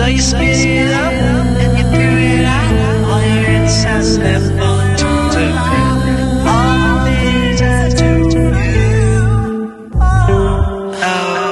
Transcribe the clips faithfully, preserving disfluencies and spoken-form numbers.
So you spit it up and you threw it out. All your insides left falling to the ground. All the things I do to you. Oh.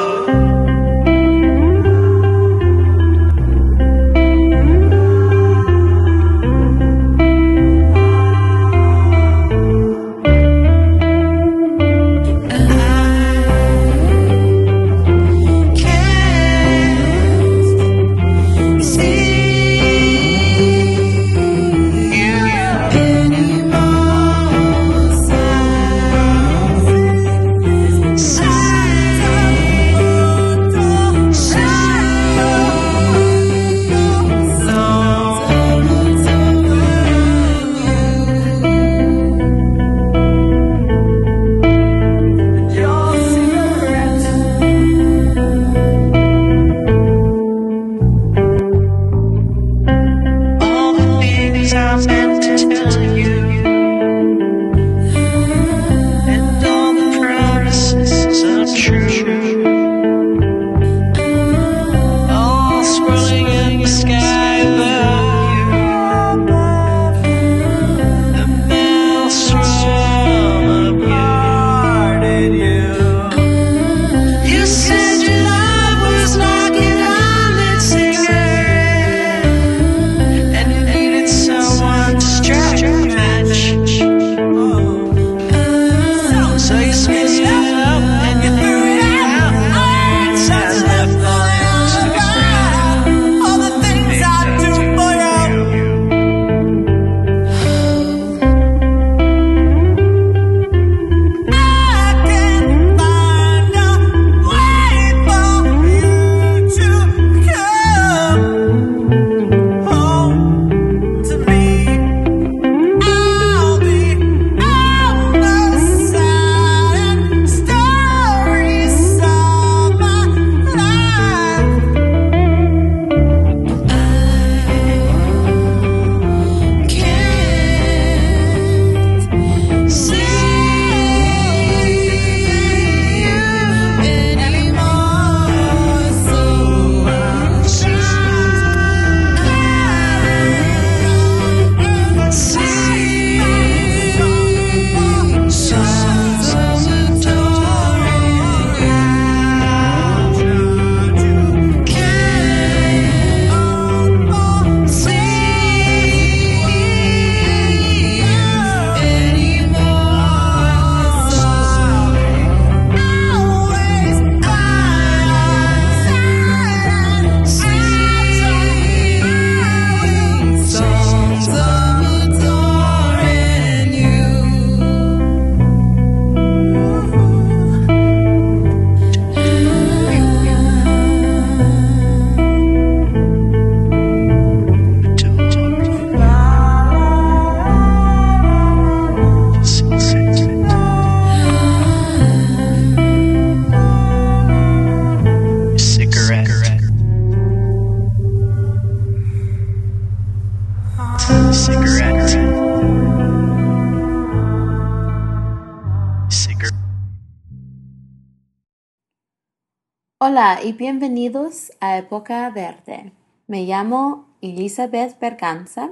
Hola y bienvenidos a Época Verde. Me llamo Elizabeth Berganza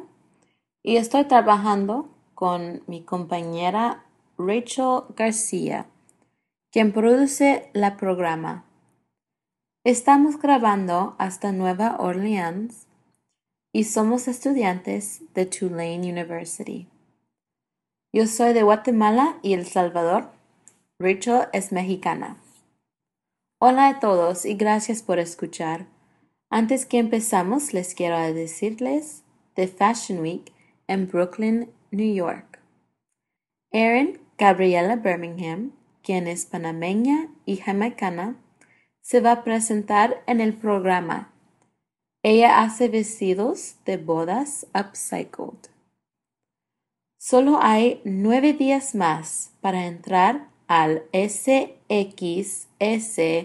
y estoy trabajando con mi compañera Rachel García, quien produce el programa. Estamos grabando hasta Nueva Orleans y somos estudiantes de Tulane University. Yo soy de Guatemala y El Salvador. Rachel es mexicana. Hola a todos y gracias por escuchar. Antes que empezamos, les quiero decirles de Fashion Week en Brooklyn, New York. Erin Gabriela Birmingham, quien es panameña y jamaicana, se va a presentar en el programa. Ella hace vestidos de bodas upcycled. Solo hay nueve días más para entrar al S X S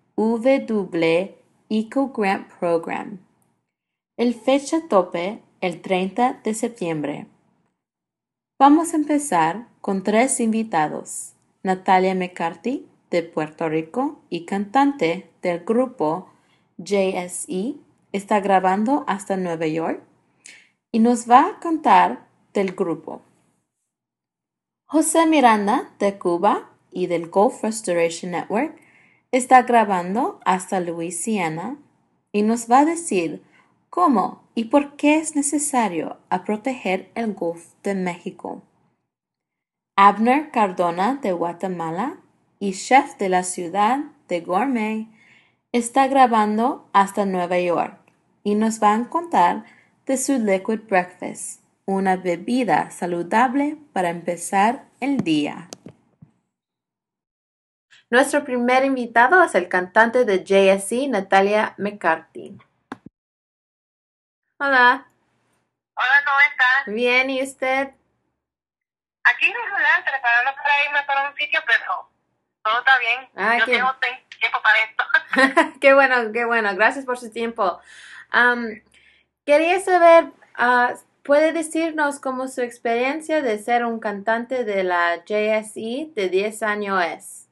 W Eco Grant Program. El fecha tope el treinta de septiembre. Vamos a empezar con tres invitados. Natalia McCarthy, de Puerto Rico y cantante del grupo J S E, está grabando hasta Nueva York y nos va a contar del grupo. José Miranda, de Cuba y del Gulf Restoration Network, está grabando hasta Luisiana y nos va a decir cómo y por qué es necesario a proteger el Golfo de México. Abner Cardona, de Guatemala y chef de la ciudad de Gourmet, está grabando hasta Nueva York y nos va a contar de su Liquid Breakfast, una bebida saludable para empezar el día. Nuestro primer invitado es el cantante de J S E, Natalia McCarthy. Hola. Hola, ¿cómo estás? Bien, ¿y usted? Aquí regular, preparando para irme para un sitio, pero todo está bien. Ah, Yo qué... tengo tiempo para esto. Qué bueno, qué bueno. Gracias por su tiempo. Um, quería saber, uh, ¿puede decirnos cómo su experiencia de ser un cantante de la J S E de diez años es?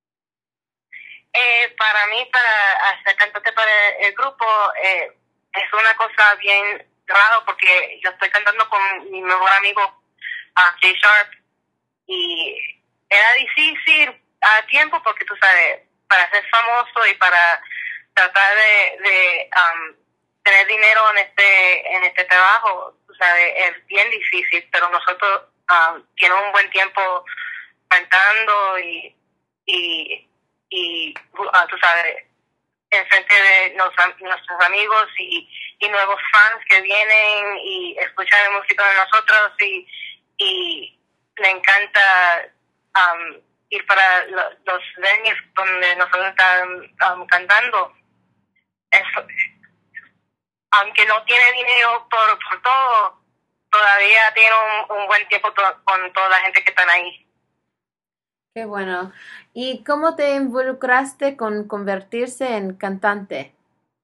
Eh, para mí, para ser cantante para el grupo, eh, es una cosa bien raro porque yo estoy cantando con mi mejor amigo, uh, Jay Sharp, y era difícil a tiempo porque tú sabes, para ser famoso y para tratar de, de um, tener dinero en este en este trabajo, tú sabes, es bien difícil, pero nosotros um, tenemos un buen tiempo cantando y y y uh, tú sabes, enfrente de nos, nuestros amigos y, y nuevos fans que vienen y escuchan la música de nosotros y y me encanta um, ir para lo, los venues donde nosotros estamos um, cantando. Eso, aunque no tiene dinero por, por todo, todavía tiene un, un buen tiempo to- con toda la gente que están ahí. Qué bueno. ¿Y cómo te involucraste con convertirse en cantante?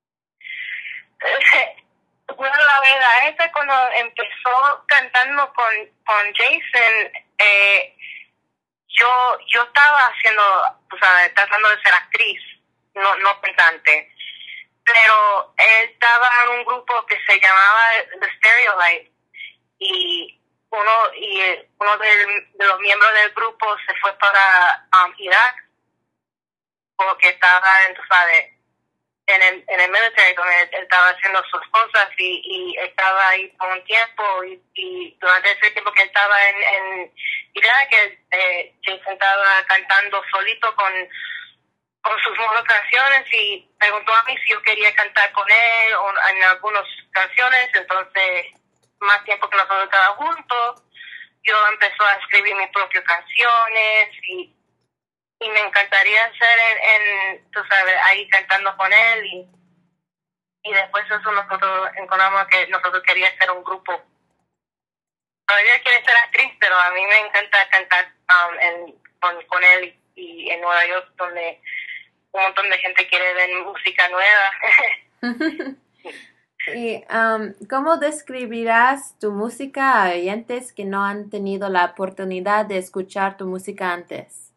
Bueno, la verdad es que cuando empezó cantando con, con Jason, eh, yo yo estaba haciendo, o sea, tratando de ser actriz, no no cantante. Pero él estaba en un grupo que se llamaba The Stereolite y uno y uno de, de los miembros del grupo se fue para um, Irak porque estaba, en, tú sabes, en el, en el military, donde él, él estaba haciendo sus cosas y, y estaba ahí por un tiempo y, y durante ese tiempo que él estaba en, en Irak, él, eh, Jason estaba cantando solito con con sus nuevas canciones y preguntó a mí si yo quería cantar con él o en algunas canciones. Entonces, más tiempo que nosotros estábamos juntos, yo empezó a escribir mis propias canciones y, y me encantaría estar en, en, tú sabes, ahí cantando con él y, y después de eso nosotros encontramos que nosotros queríamos ser un grupo. Todavía quiere ser actriz, pero a mí me encanta cantar um, en, con, con él y, y en Nueva York, donde un montón de gente quiere ver música nueva. ¿Y um, cómo describirás tu música a oyentes que no han tenido la oportunidad de escuchar tu música antes?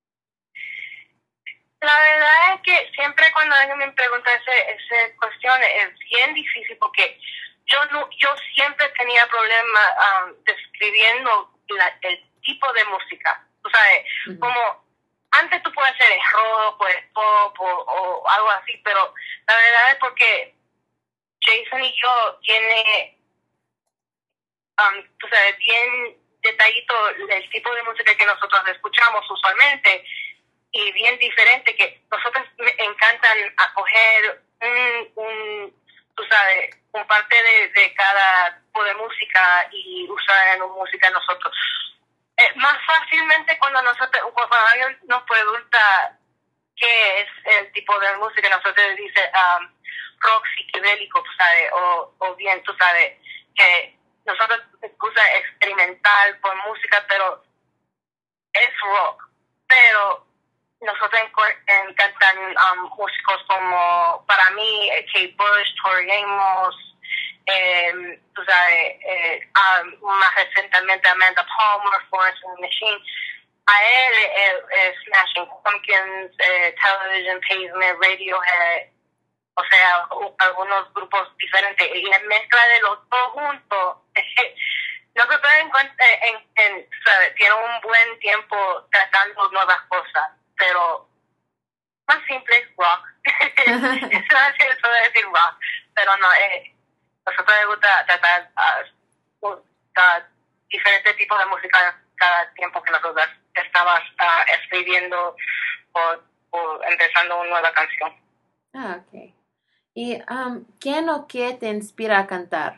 La verdad es que siempre cuando alguien me pregunta ese, esa cuestión es bien difícil porque yo no, yo siempre tenía problemas um, describiendo la, el tipo de música. Tú sabes, uh-huh. Como antes tú puedes hacer rock, pues pop o, o algo así, pero la verdad es porque Jason y yo tiene, um, tú sabes, bien detallito el tipo de música que nosotros escuchamos usualmente y bien diferente, que nosotros me encantan acoger un, un tú sabes, un parte de, de cada tipo de música y usar en música nosotros. Eh, más fácilmente cuando nosotros, cuando alguien nos pregunta qué es el tipo de música, nosotros dice um, rock psicodélico, tú sabes, o, o bien, tú sabes, que nosotros usa experimental por música, pero es rock. Pero nosotros encantan um, músicos como, para mí, Kate Bush, Tori Amos, eh, tú sabes, eh, um, más recientemente Amanda Palmer, Florence and the Machine. A él, eh, eh, Smashing Pumpkins, eh, Television Pavement, Radiohead, o sea, u- algunos grupos diferentes, y la mezcla de los dos juntos, nosotros en, en, en, ¿sabes? Tiene un buen tiempo tratando nuevas cosas, pero más simple, rock. Eso es eso de decir rock, pero no, eh, nosotros nos gusta tratar uh, uh, diferentes tipos de música cada tiempo que nosotros estamos uh, escribiendo o, o empezando una nueva canción. Ah, ok. ¿Y um, quién o qué te inspira a cantar?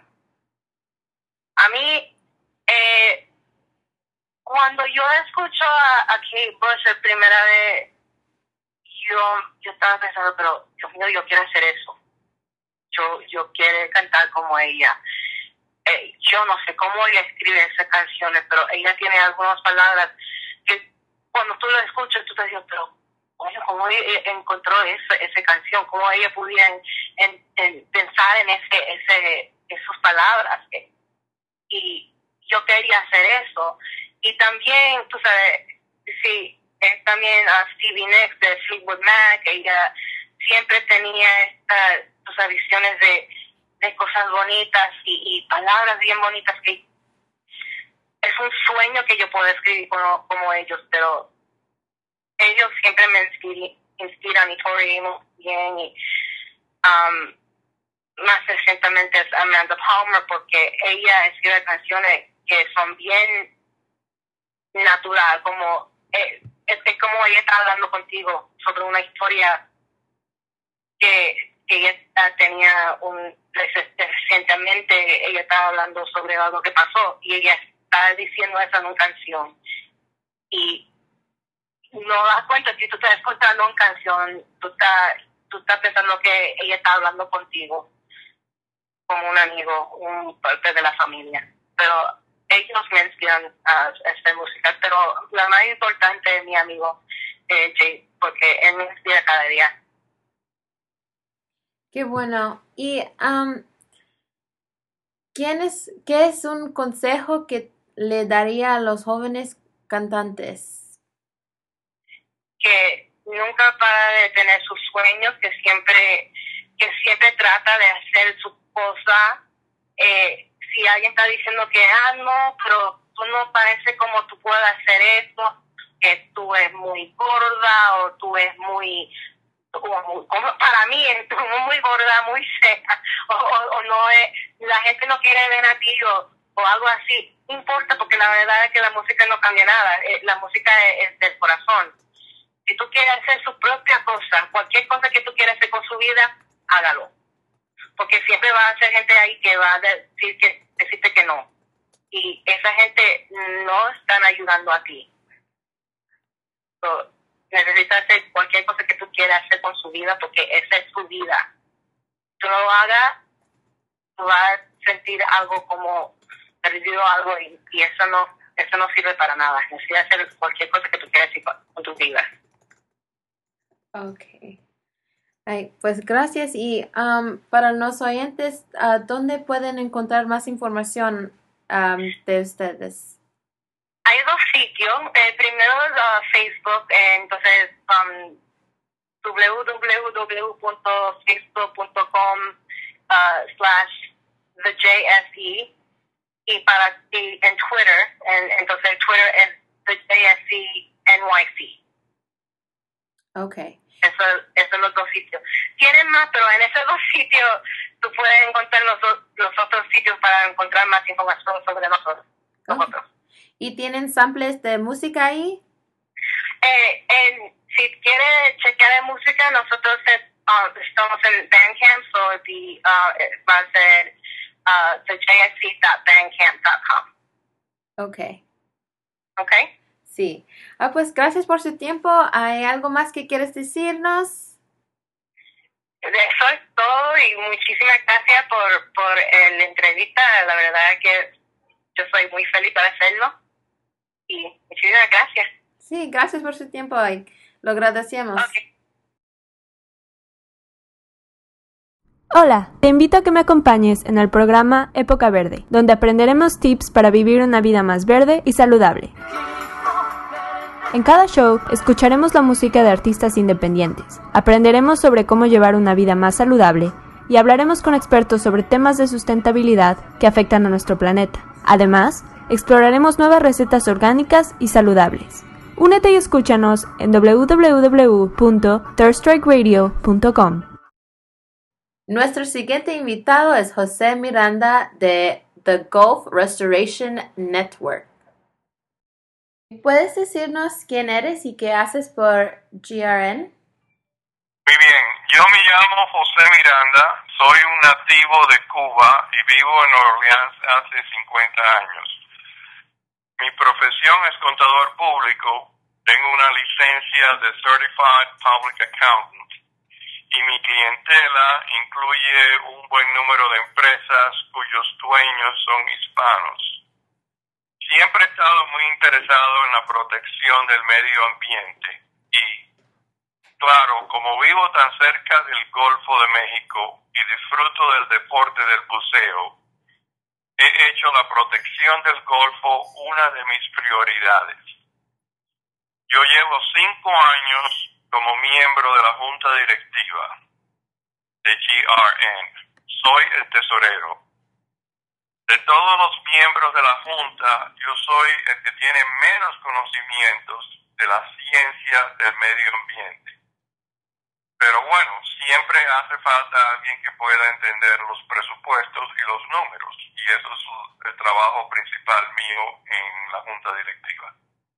A mí, eh, cuando yo escucho a, a Kate Bush la primera vez, yo, yo estaba pensando, pero Dios mío, yo quiero hacer eso. Yo, yo quiero cantar como ella. Eh, yo no sé cómo ella escribe esas canciones, pero ella tiene algunas palabras que cuando tú lo escuchas, tú te dices, pero oye, ¿cómo ella encontró esa, esa canción? ¿Cómo ella podía en, en, en pensar en ese, ese, esas palabras? Y yo quería hacer eso. Y también, tú sabes, sí, es también a Stevie Nicks de Fleetwood Mac, ella siempre tenía estas, estas visiones de, de cosas bonitas y, y palabras bien bonitas que es un sueño que yo puedo escribir como, como ellos, pero ellos siempre me inspiran, inspiran y Tori muy bien, y um, más recientemente es Amanda Palmer, porque ella escribe canciones que son bien natural, como eh, es, es como ella está hablando contigo sobre una historia que, que ella tenía un recientemente, ella estaba hablando sobre algo que pasó y ella está diciendo eso en una canción, y no das cuenta que tú estás escuchando una canción, tú estás, tú estás pensando que ella está hablando contigo como un amigo, un parte de la familia, pero ellos me inspiran a esta música, pero la más importante es mi amigo eh, Jay, porque él me inspira cada día. Qué bueno. ¿Y um, ¿quién es, qué es un consejo que le daría a los jóvenes cantantes? Que nunca para de tener sus sueños, que siempre, que siempre trata de hacer su cosa. Eh, si alguien está diciendo que, ah, no, pero tú no parece como tú puedes hacer esto, que tú eres muy gorda o tú eres muy, como, como para mí es muy gorda, muy seca, o, o, o no es, la gente no quiere ver a ti o, o algo así. No importa, porque la verdad es que la música no cambia nada, eh, la música es, es del corazón. Si tú quieres hacer su propia cosa, cualquier cosa que tú quieras hacer con su vida, hágalo. Porque siempre va a ser gente ahí que va a decir que, decirte que no. Y esa gente no están ayudando a ti. So, necesitas hacer cualquier cosa que tú quieras hacer con su vida, porque esa es su vida. Tú no lo hagas, tú vas a sentir algo como perdido algo, y, y eso no eso no sirve para nada. Necesitas hacer cualquier cosa que tú quieras hacer con, con tu vida. Okay. Ay, pues gracias. Y um, para los oyentes, uh, ¿dónde pueden encontrar más información um, de ustedes? Hay dos sitios. El primero es uh, Facebook, eh, entonces um, w w w punto facebook punto com uh, slash the J S E, y para y en Twitter, en, entonces Twitter es the J S E N Y C. Okay. Eso, esos son los dos sitios. Tienen más, pero en esos dos sitios tú puedes encontrar los, los otros sitios para encontrar más información sobre nosotros. nosotros. Okay. ¿Y tienen samples de música ahí? Eh, en, si quieres chequear de música, nosotros uh, estamos en Bandcamp, so the, uh, va a ser uh, the j s c dot bandcamp dot com. Okay. Okay. Sí. Ah, pues gracias por su tiempo. ¿Hay algo más que quieres decirnos? Eso es todo, y muchísimas gracias por, por eh, la entrevista. La verdad es que yo soy muy feliz para hacerlo, y muchísimas gracias. Sí, gracias por su tiempo. Lo agradecemos. Okay. Hola, te invito a que me acompañes en el programa Época Verde, donde aprenderemos tips para vivir una vida más verde y saludable. En cada show escucharemos la música de artistas independientes, aprenderemos sobre cómo llevar una vida más saludable y hablaremos con expertos sobre temas de sustentabilidad que afectan a nuestro planeta. Además, exploraremos nuevas recetas orgánicas y saludables. Únete y escúchanos en doble u doble u doble u punto third strike radio punto com. Nuestro siguiente invitado es José Miranda de The Gulf Restoration Network. ¿Puedes decirnos quién eres y qué haces por G R N? Muy bien, yo me llamo José Miranda, soy un nativo de Cuba y vivo en Nueva Orleans hace cincuenta años. Mi profesión es contador público, tengo una licencia de Certified Public Accountant y mi clientela incluye un buen número de empresas cuyos dueños son hispanos. Siempre he estado muy interesado en la protección del medio ambiente y, claro, como vivo tan cerca del Golfo de México y disfruto del deporte del buceo, he hecho la protección del Golfo una de mis prioridades. Yo llevo cinco años como miembro de la Junta Directiva de G R N. Soy el tesorero. De todos los miembros de la Junta, yo soy el que tiene menos conocimientos de la ciencia del medio ambiente. Pero bueno, siempre hace falta alguien que pueda entender los presupuestos y los números, y eso es el trabajo principal mío en la Junta Directiva.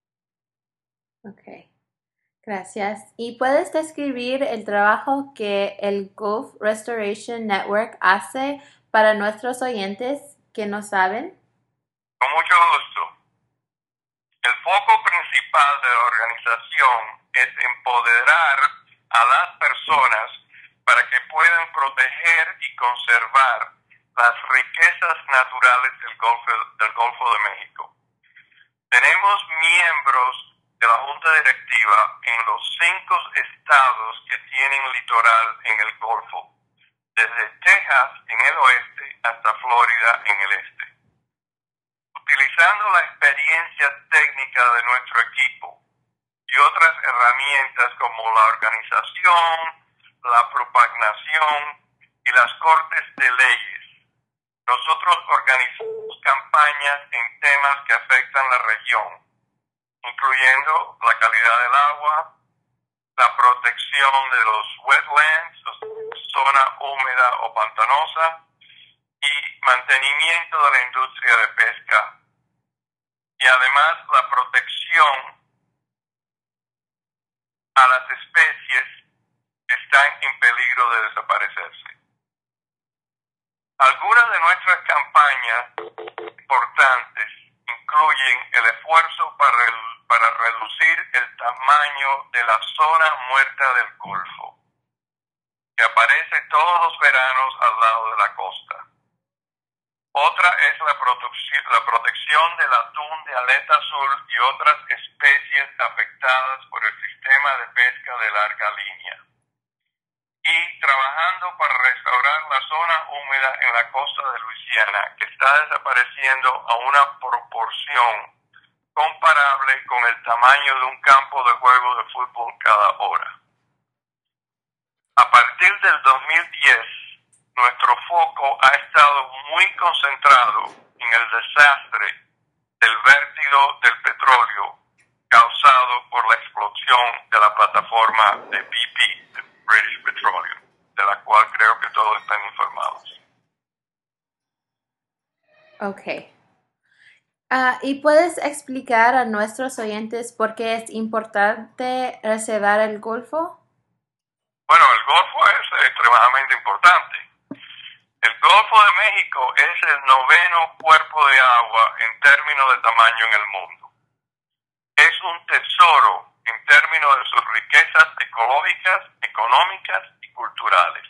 Ok, gracias. ¿Y puedes describir el trabajo que el Gulf Restoration Network hace para nuestros oyentes que no saben? Con mucho gusto. El foco principal de la organización es empoderar a las personas para que puedan proteger y conservar las riquezas naturales del Golfo, del Golfo de México. Tenemos miembros de la Junta Directiva en los cinco estados que tienen litoral en el Golfo, desde Texas en el oeste hasta Florida en el este. Utilizando la experiencia técnica de nuestro equipo y otras herramientas como la organización, la propagnación y las cortes de leyes, nosotros organizamos campañas en temas que afectan la región, incluyendo la calidad del agua, la protección de los wetlands, zona húmeda o pantanosa, y mantenimiento de la industria de pesca, y además la protección a las especies que están en peligro de desaparecerse. Algunas de nuestras campañas importantes incluyen el esfuerzo para, el, para reducir el tamaño de la zona muerta del Golfo, que aparece todos los veranos al lado de la costa. Otra es la, la protección del atún de aleta azul y otras especies afectadas por el sistema de pesca de larga línea. Y trabajando para restaurar la zona húmeda en la costa de Luisiana, que está desapareciendo a una proporción comparable con el tamaño de un campo de juego de fútbol cada hora. A partir del dos mil diez, nuestro foco ha estado muy concentrado en el desastre del vértido del petróleo causado por la explosión de la plataforma de B P, de British Petroleum, de la cual creo que todos están informados. Ok. Uh, ¿Y puedes explicar a nuestros oyentes por qué es importante reservar el Golfo? Bueno, el Golfo es extremadamente importante. El Golfo de México es el noveno cuerpo de agua en términos de tamaño en el mundo. Es un tesoro en términos de sus riquezas ecológicas, económicas y culturales.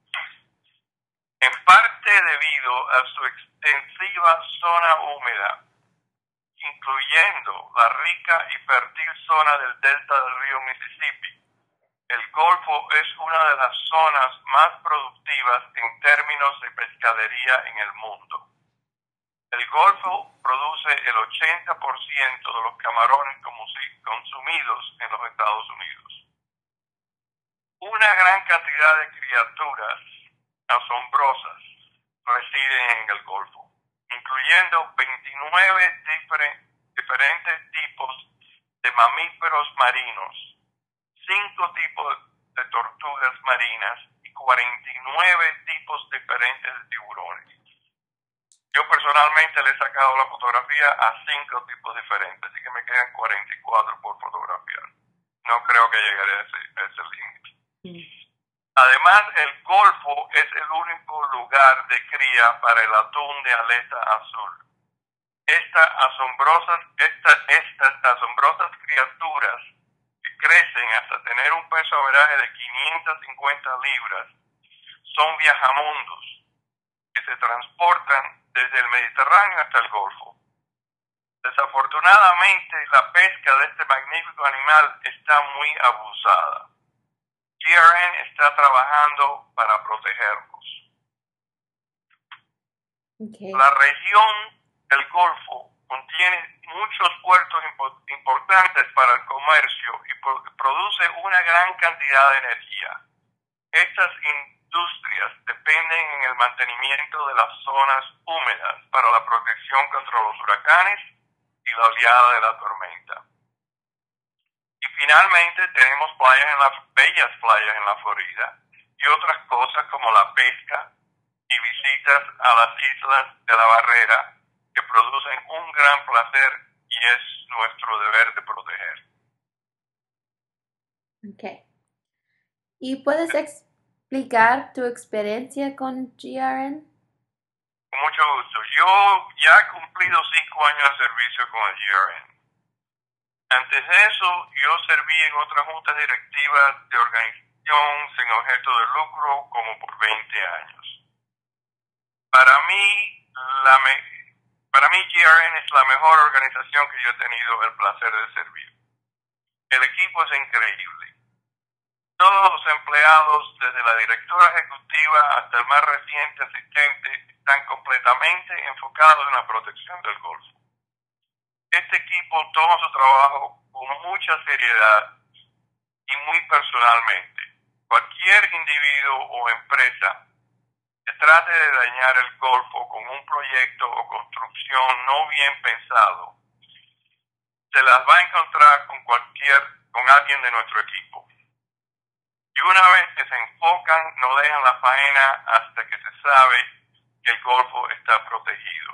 En parte debido a su extensiva zona húmeda, incluyendo la rica y fértil zona del delta del río Mississippi, el Golfo es una de las zonas más productivas en términos de pescadería en el mundo. El Golfo produce el ochenta por ciento de los camarones consumidos en los Estados Unidos. Una gran cantidad de criaturas asombrosas residen en el Golfo, incluyendo veintinueve difer- diferentes tipos de mamíferos marinos, cinco tipos de tortugas marinas y cuarenta y nueve tipos diferentes de tiburones. Yo personalmente le he sacado la fotografía a cinco tipos diferentes, así que me quedan cuarenta y cuatro por fotografiar. No creo que llegaré a ese, a ese límite. Mm. Además, el Golfo es el único lugar de cría para el atún de aleta azul. Esta asombrosas, esta, estas asombrosas criaturas que crecen hasta tener un peso averaje de quinientas cincuenta libras son viajamundos que se transportan desde el Mediterráneo hasta el Golfo. Desafortunadamente, la pesca de este magnífico animal está muy abusada. G R N está trabajando para protegerlos. Okay. La región del Golfo contiene muchos puertos impo- importantes para el comercio y pro- produce una gran cantidad de energía. Estas industrias dependen en el mantenimiento de las zonas húmedas para la protección contra los huracanes y la oleada de la tormenta. Y finalmente tenemos playas en las bellas playas en la Florida y otras cosas como la pesca y visitas a las islas de la Barrera que producen un gran placer y es nuestro deber de proteger. Okay. ¿Y puedes explicar tu experiencia con G R N? Con mucho gusto. Yo ya he cumplido cinco años de servicio con el G R N. Antes de eso, yo serví en otras juntas directivas de organización sin objeto de lucro como por veinte años. Para mí, la me Para mí, G R N es la mejor organización que yo he tenido el placer de servir. El equipo es increíble. Todos los empleados, desde la directora ejecutiva hasta el más reciente asistente, están completamente enfocados en la protección del Golfo. Este equipo toma su trabajo con mucha seriedad y muy personalmente. Cualquier individuo o empresa que trate de dañar el Golfo con un proyecto o construcción no bien pensado, se las va a encontrar con cualquier, con alguien de nuestro equipo. Y una vez que se enfocan, no dejan la faena hasta que se sabe que el Golfo está protegido.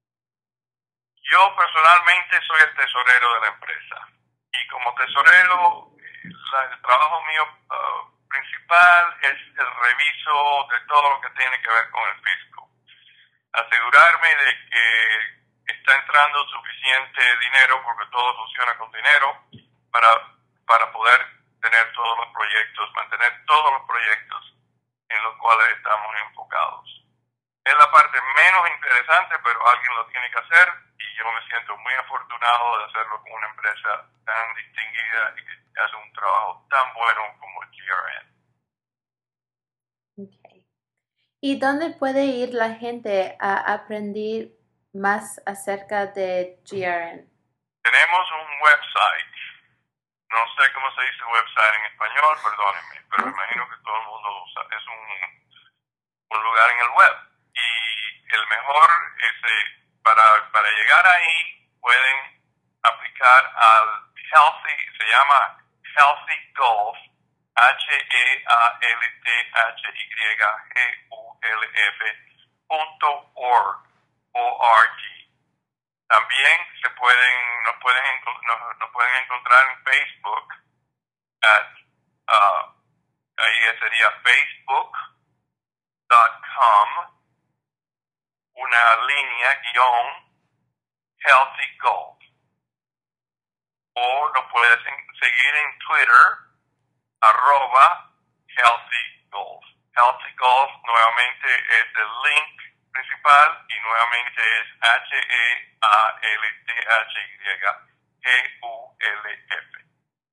Yo personalmente soy el tesorero de la empresa. Y como tesorero, la, el trabajo mío uh, principal es el reviso de todo lo que tiene que ver con el fisco. Asegurarme de que está entrando suficiente dinero, porque todo funciona con dinero, para, para poder tener todos los proyectos, mantener todos los proyectos en los cuales estamos enfocados. Es la parte menos interesante, pero alguien lo tiene que hacer y yo me siento muy afortunado de hacerlo con una empresa tan distinguida y que hace un trabajo tan bueno como el G R N. Okay. ¿Y dónde puede ir la gente a aprender más acerca de G R N? Tenemos un website. No sé cómo se dice website en español, perdónenme, pero me imagino que todo el mundo lo usa. Es un, un lugar en el web. Y el mejor es, eh, para, para llegar ahí, pueden aplicar al Healthy, se llama Healthy Golf, H E A L T H Y G U L F punto org, O R G. También se pueden, nos pueden, nos, nos pueden encontrar en Facebook, at, uh, ahí sería facebook punto com, una línea guión Healthy Golf. O nos puedes seguir en Twitter, arroba Healthy Golf. Healthy Golf nuevamente es el link principal y nuevamente es H E A L T H Y G U L F.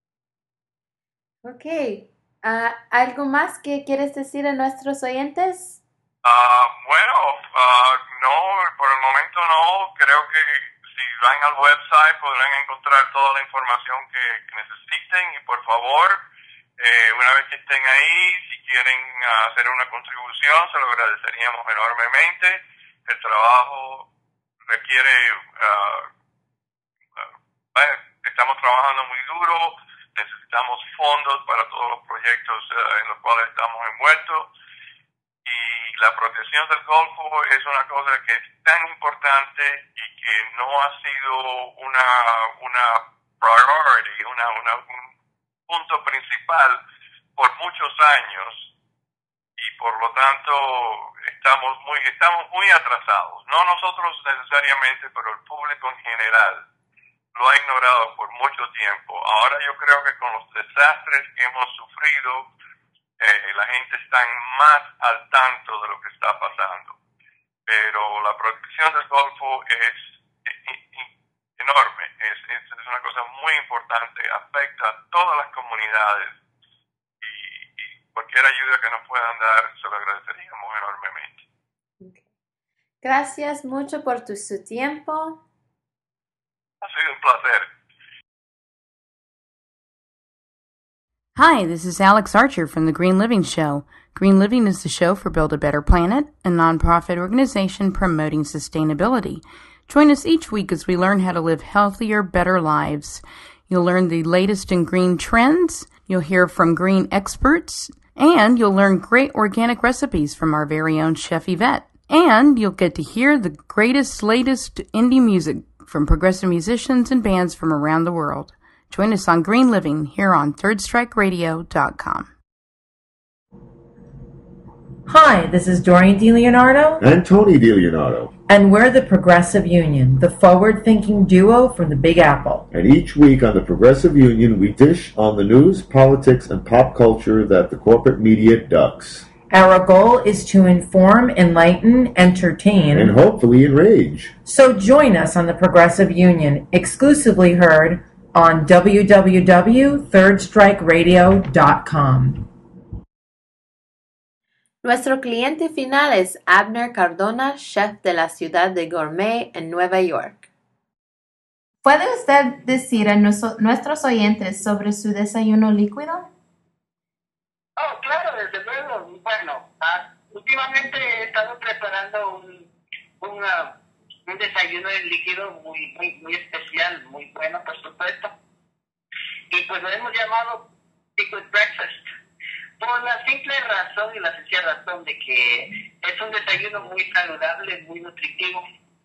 Ok. Uh, ¿Algo más que quieres decir a nuestros oyentes? Uh, bueno, uh, no, por el momento momento no, creo que si van al website podrán encontrar toda la información que, que necesiten y por favor, eh, una vez que estén ahí, si quieren uh, hacer una contribución, se lo agradeceríamos enormemente. El trabajo requiere, uh, uh, estamos trabajando muy duro, necesitamos fondos para todos los proyectos uh, en los cuales estamos envueltos. Y la protección del Golfo es una cosa que es tan importante y que no ha sido una una priority, una, una, un punto principal por muchos años y por lo tanto estamos muy estamos muy atrasados. No nosotros necesariamente, pero el público en general lo ha ignorado por mucho tiempo. Ahora yo creo que con los desastres que hemos sufrido, Eh, la gente está más al tanto de lo que está pasando. Pero la protección del Golfo es, es, es enorme, es, es, es una cosa muy importante, afecta a todas las comunidades y, y cualquier ayuda que nos puedan dar se lo agradeceríamos enormemente. Okay. Gracias mucho por tu, su tiempo. Ha sido un placer. Hi, this is Alex Archer from The Green Living Show. Green Living is the show for Build a Better Planet, a nonprofit organization promoting sustainability. Join us each week as we learn how to live healthier, better lives. You'll learn the latest in green trends, you'll hear from green experts, and you'll learn great organic recipes from our very own Chef Yvette. And you'll get to hear the greatest, latest indie music from progressive musicians and bands from around the world. Join us on Green Living here on third strike radio dot com. Hi, this is Doreen DiLeonardo. And Tony DiLeonardo. And we're the Progressive Union, the forward-thinking duo from the Big Apple. And each week on the Progressive Union, we dish on the news, politics, and pop culture that the corporate media ducks. Our goal is to inform, enlighten, entertain, and hopefully enrage. So join us on the Progressive Union, exclusively heard on w w w dot third strike radio dot com. Nuestro cliente final es Abner Cardona, chef de la ciudad de Gourmet en Nueva York. ¿Puede usted decir a nuestro, nuestros oyentes sobre su desayuno líquido? Oh, claro, desde luego. Bueno, uh, últimamente he estado preparando un, un, uh, un desayuno en líquido muy, muy, muy especial, muy bueno, por supuesto. Y pues lo hemos llamado Liquid Breakfast, por la simple razón y la sencilla razón de que es un desayuno muy saludable, muy nutritivo,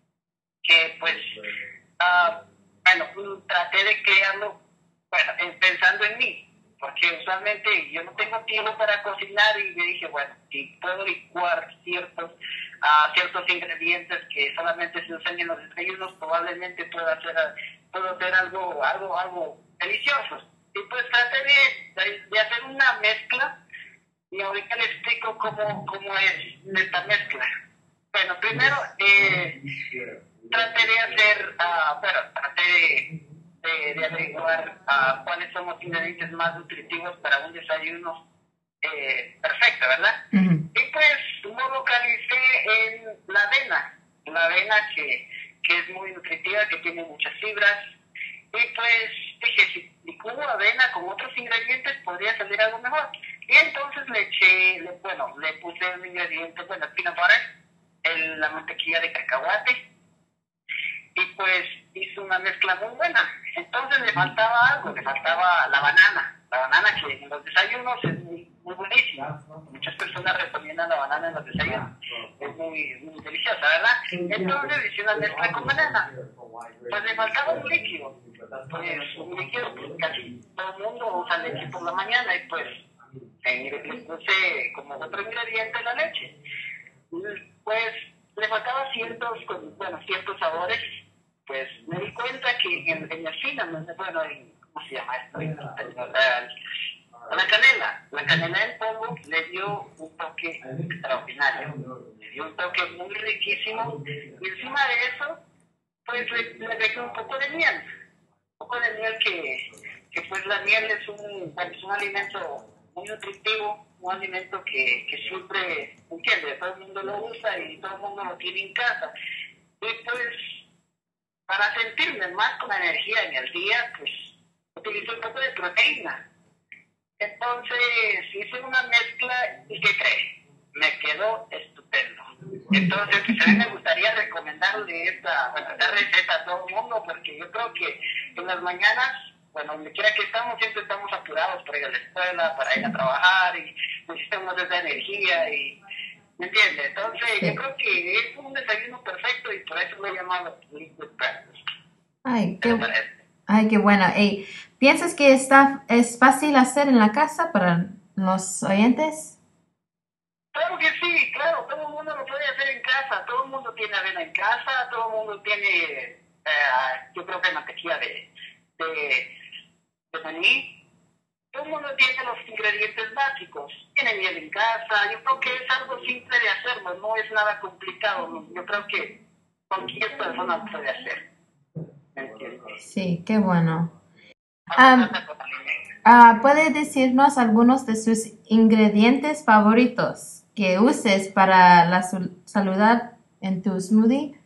que pues, uh, bueno, traté de crearlo, bueno, pensando en mí. Porque usualmente yo no tengo tiempo para cocinar y me dije, bueno, si puedo licuar ciertos uh, ciertos ingredientes que solamente se usan en los desayunos, probablemente pueda hacer, puedo hacer algo, algo, algo delicioso. Y pues traté de, de, de hacer una mezcla y ahorita le explico cómo, cómo es esta mezcla. Bueno, primero eh, traté de hacer, uh, bueno, traté de... De, de averiguar uh, cuáles son los ingredientes más nutritivos para un desayuno eh, perfecto, ¿verdad? Uh-huh. Y pues lo localicé en la avena, la avena que, que es muy nutritiva, que tiene muchas fibras. Y pues dije, si licúo avena con otros ingredientes podría salir algo mejor. Y entonces le eché, le, bueno, le puse un ingrediente, bueno, el peanut butter, el, la mantequilla de cacahuate. Y pues hizo una mezcla muy buena. Entonces le faltaba algo, le faltaba la banana. La banana que en los desayunos es muy, muy buenísima. Muchas personas recomiendan la banana en los desayunos. Es muy, muy deliciosa, ¿verdad? Entonces hice una mezcla con banana. Pues le faltaba un líquido. Pues un líquido que casi todo el mundo usa leche por la mañana. Y pues le puse como otro ingrediente la leche. Pues le faltaba ciertos, bueno, ciertos sabores. Pues me di cuenta que en, en el cinnamon, bueno, en, ¿cómo se llama esto? En, en, en, la canela, la canela en polvo le dio un toque extraordinario, le dio un toque muy riquísimo, y encima de eso, pues le, le agregué un poco de miel, un poco de miel que, que pues la miel es un, es un alimento muy nutritivo, un alimento que, que siempre, entiende, todo el mundo lo usa y todo el mundo lo tiene en casa. Y pues, para sentirme más con energía en el día, pues utilizo un poco de proteína. Entonces hice una mezcla y ¿qué cree? Me quedó estupendo. Entonces pues, a mí me gustaría recomendarle esta, bueno, esta receta a todo el mundo, porque yo creo que en las mañanas, bueno, donde quiera que estamos, siempre estamos apurados para ir a la escuela, para ir a trabajar, y necesitamos esa energía, y ¿me entiende? Entonces Sí. yo creo que es un desayuno perfecto y por eso lo he llamado liquid breakfast. Ay, ¿Qué qué, le parece? ay, qué bueno. Ey, ¿piensas que está, es fácil hacer en la casa para los oyentes? Claro que sí, claro, todo el mundo lo puede hacer en casa, todo el mundo tiene avena en casa, todo el mundo tiene, eh, yo creo que mantequilla de, de, de maní, todo el mundo tiene los ingredientes básicos, tiene miel en casa, yo creo que es algo simple de hacerlo, no es nada complicado, ¿no? Yo creo que cualquier persona lo puede hacer, ¿me entiendes? Sí, qué bueno. Algo Am, pasa con alimento. ah, ¿puede decirnos algunos de sus ingredientes favoritos que uses para la su- salud en tu smoothie?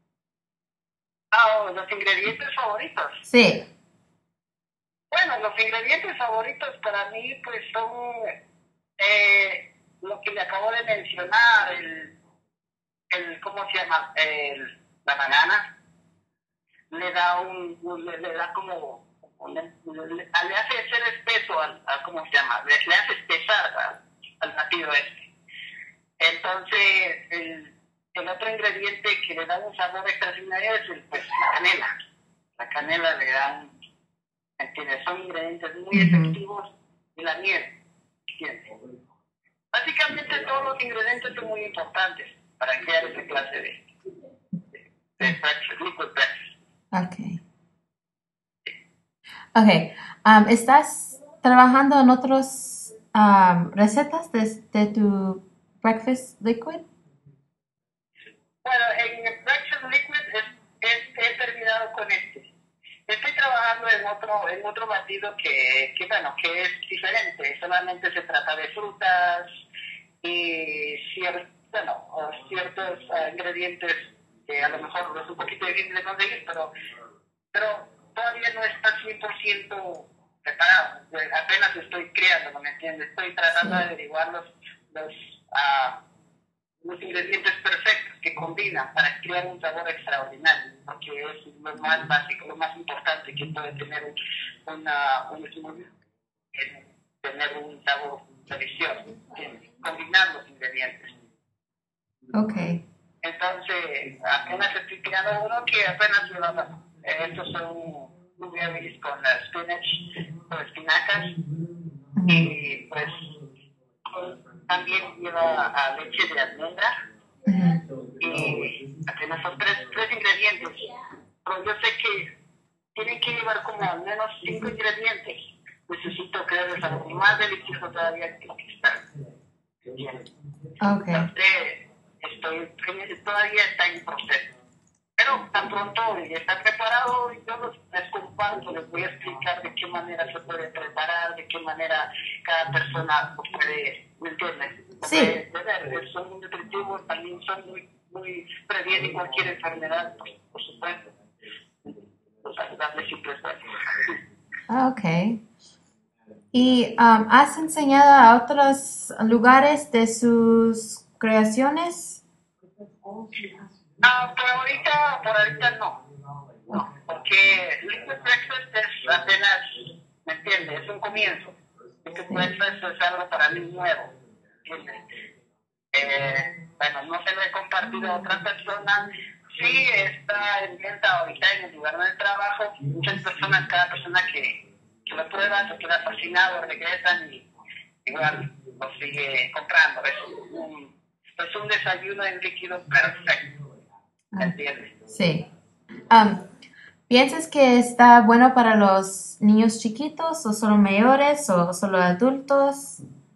Ah, los ingredientes favoritos. Sí. Bueno, los ingredientes favoritos para mí pues son eh, lo que le acabo de mencionar, el, el ¿cómo se llama? El, la banana. Le da un, un- le, le da como, un- le, le- le hace ser espeso al, al- ¿cómo se llama? Le, le hace espesar al, al batido este. Entonces, el, el otro ingrediente que le da un sabor extraordinario es el, pues, la canela. La canela le da un, ¿entiendes? Son ingredientes muy Ujú. efectivos y la miel, ¿entiendes? Básicamente todos los ingredientes son muy importantes para crear esa clase de, de, de breakfast, liquid breakfast. Okay. Okay. Am, ¿estás trabajando en otras recetas de, de tu breakfast liquid? Bueno, en el breakfast liquid es, es- he terminado con este. Estoy trabajando en otro en otro batido que, que bueno, que es diferente. Solamente se trata de frutas y cier- bueno, o ciertos ah, ingredientes que a lo mejor es un poquito difícil de conseguir, pero pero todavía no está cien por ciento preparado. Pues, apenas estoy creando, ¿me entiendes? Estoy tratando Sí. de averiguar los, los, ah, los ingredientes perfectos que combinan para crear un sabor extraordinario, porque es lo más básico, lo más importante que puede tener un, una, un smoothie, es tener un sabor delicioso, ¿entiendes? Combinar los ingredientes. Okay. Entonces, apenas estoy creando uno que apenas me va a pasar. Eh, Estos son blueberries con uh, spinach, con espinacas, Ujú. y pues también lleva a leche de almendra, Ujú. y apenas son tres, tres ingredientes. Pero yo sé que tienen que llevar como al menos cinco ingredientes. Necesito crear el sabor más delicioso todavía que lo que está. ¿Entiendes? Okay. Entonces, estoy, todavía está en proceso. Pero tan pronto está preparado, yo los, les comparto, les voy a explicar de qué manera se puede preparar, de qué manera cada persona lo puede, ¿me entiendes? Lo Sí. puede beber. Son muy nutritivos, también son muy, muy, previenen cualquier enfermedad, por, por supuesto. Los saludables siempre es bueno. Ah, okay. ¿Y um, has enseñado a otros lugares de sus creaciones? Ah, por ahorita, por ahorita no. No, porque Liquid Breakfast es apenas, ¿me entiendes? Es un comienzo. Liquid Breakfast es algo para mí nuevo, ¿entiendes? Eh, bueno, no se lo he compartido a otra persona. Sí está en venta ahorita en el lugar de trabajo. Muchas personas, cada persona que, que lo prueba se queda fascinado, regresan y igual lo sigue comprando. Es un, es un desayuno en líquido perfecto. ¿Me entiendes? Sí. Um, ¿piensas que está bueno para los niños chiquitos o solo mayores o solo adultos?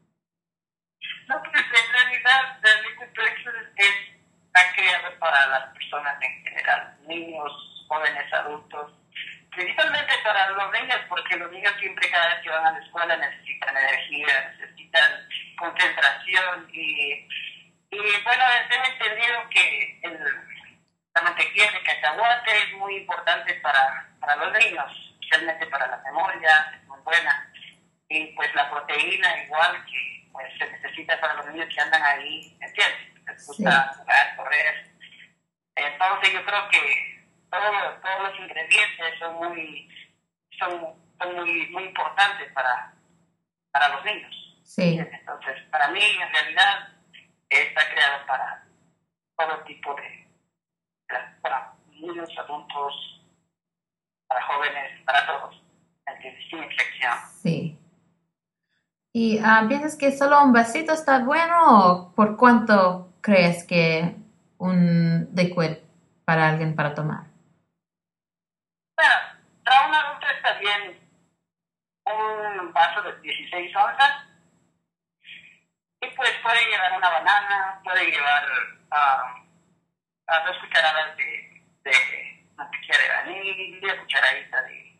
No, pues en realidad el Liquid Breakfast está creado para las personas en general, niños, jóvenes, adultos, principalmente para los niños, porque los niños siempre cada vez que van a la escuela necesitan energía, necesitan concentración y, y bueno, tengo entendido que el, la mantequilla de cacahuate es muy importante para, para los niños, especialmente para la memoria, es muy buena. Y pues la proteína igual que pues se necesita para los niños que andan ahí, ¿entiendes? Les gusta sí. jugar, correr. Entonces yo creo que todos, todos los ingredientes son muy, son, son muy, muy importantes para, para los niños. Sí. Entonces, para mí, en realidad, está creado para todo tipo de, para niños, adultos, para jóvenes, para todos, sin excepción. Sí. ¿Y uh, piensas que solo un vasito está bueno o por cuánto crees que un liquid para alguien para tomar? Bueno, para un adulto está bien un vaso de dieciséis onzas y pues puede llevar una banana, puede llevar uh, a dos cucharadas de, de mantequilla de vanilla, cucharadita de,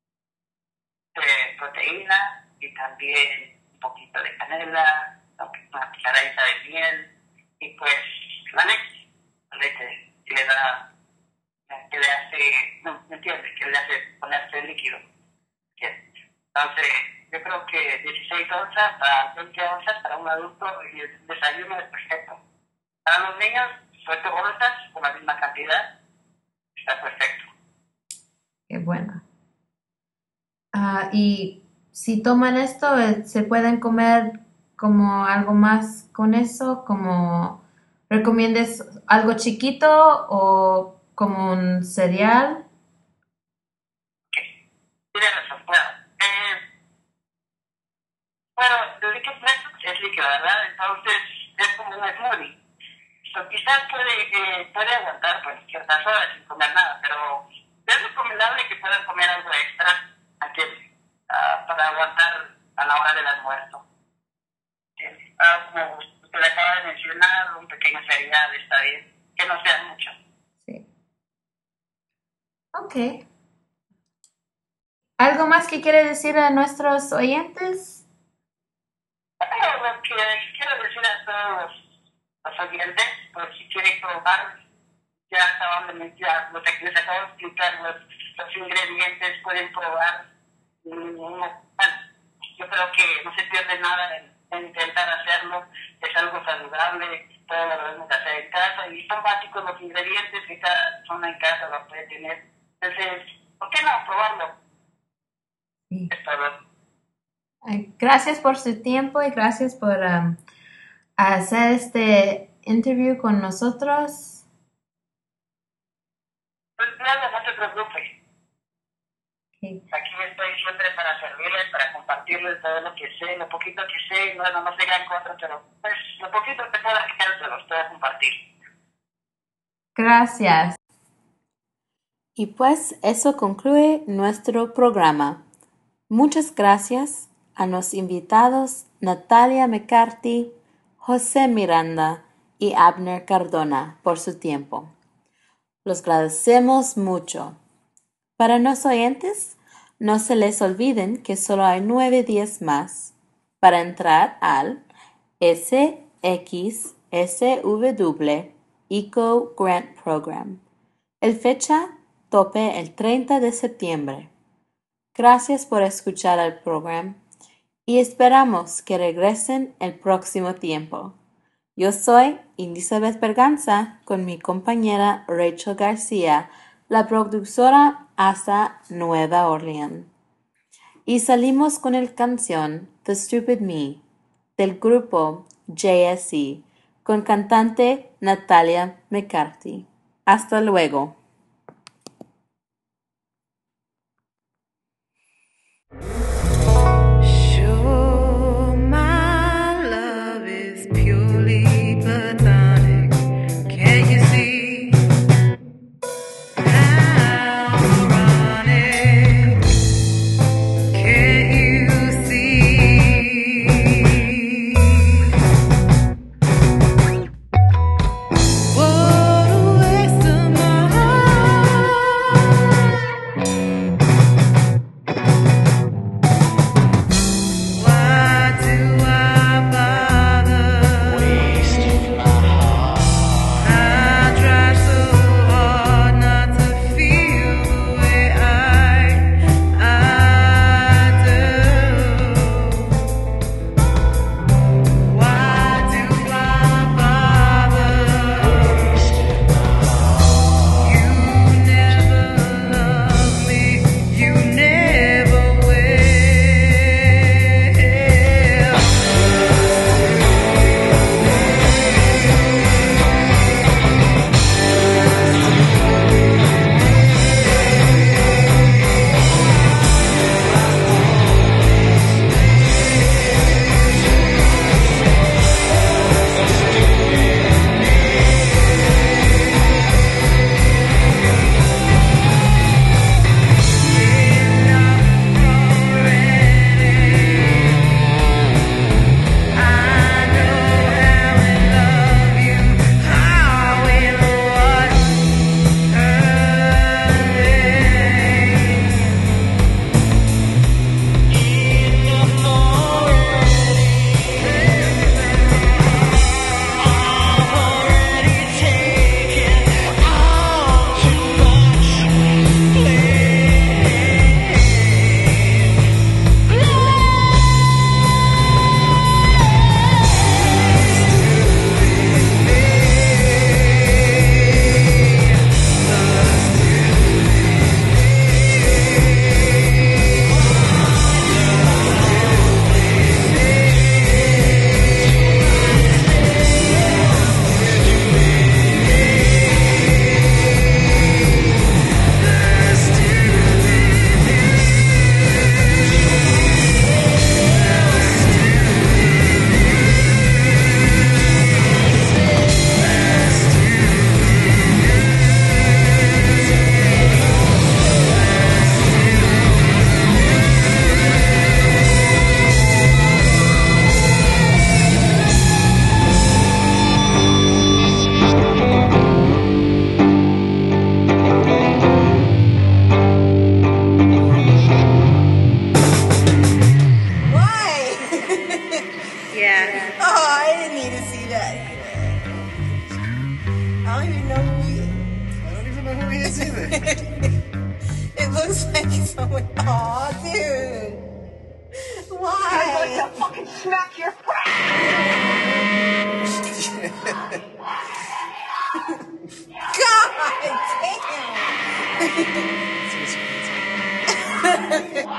de proteína y también un poquito de canela, una cucharadita de miel y pues la leche, la leche que le da, que le hace, no, ¿me entiendes? Que le hace ponerse líquido. Entonces, yo creo que dieciséis onzas a veinte onzas para un adulto y el desayuno es perfecto. Para los niños, ocho onzas con la misma cantidad, está perfecto. Qué bueno. Uh, y si toman esto, ¿se pueden comer como algo más con eso? ¿Como recomiendes algo chiquito o como un cereal? Okay. Tienes razón. Bueno, eh, bueno, el líquido es líquido, ¿verdad? Entonces es como un smoothie. So, quizás puede, eh, puede aguantar pues ciertas horas sin comer nada, pero es recomendable que puedan comer algo extra antes, uh, para aguantar a la hora del almuerzo. Uh, como usted acaba de mencionar, un pequeño cereal está bien, que no sea mucho. Sí. Ok. ¿Algo más que quiere decir a nuestros oyentes? Bueno, lo que quiero decir a todos los oyentes, pues si quieren probar, ya acaban de ya, lo que les acabo de explicar, los, los ingredientes pueden probar. Bueno, yo creo que no se pierde nada en, en intentar hacerlo, es algo saludable, todo lo debemos hacer en casa y son básicos los ingredientes que cada persona en casa lo puede tener. Entonces, ¿por qué no probarlo? Sí. Es todo. Gracias por su tiempo y gracias por um, hacer este interview con nosotros. Pues nada, no se preocupe. Okay. Aquí estoy siempre para servirles, para compartirles todo lo que sé, lo poquito que sé, no, no, no sé gran cosa, pero pues lo poquito que pueda hacer se los puedo compartir. Gracias. Y pues eso concluye nuestro programa. Muchas gracias a los invitados Natalia McCarthy, José Miranda y Abner Cardona por su tiempo. Los agradecemos mucho. Para los oyentes, no se les olviden que solo hay nueve días más para entrar al S X S W Eco Grant Program. El fecha tope el treinta de septiembre. Gracias por escuchar el programa y esperamos que regresen el próximo tiempo. Yo soy Elizabeth Berganza con mi compañera Rachel García, la productora hasta Nueva Orleans. Y salimos con la canción The Stupid Me del grupo J S E con cantante Natalia McCarthy. Hasta luego. Sure, my love is purely platonic. Can you see how ironic? Can you see? What a waste of my I don't even know who he is. I don't even know who he is either. It looks like someone. Aw, dude. Why? I'd like to fucking smack your crap. God damn.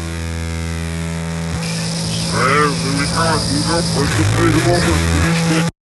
Really can't, you know, push the plate over, finish it.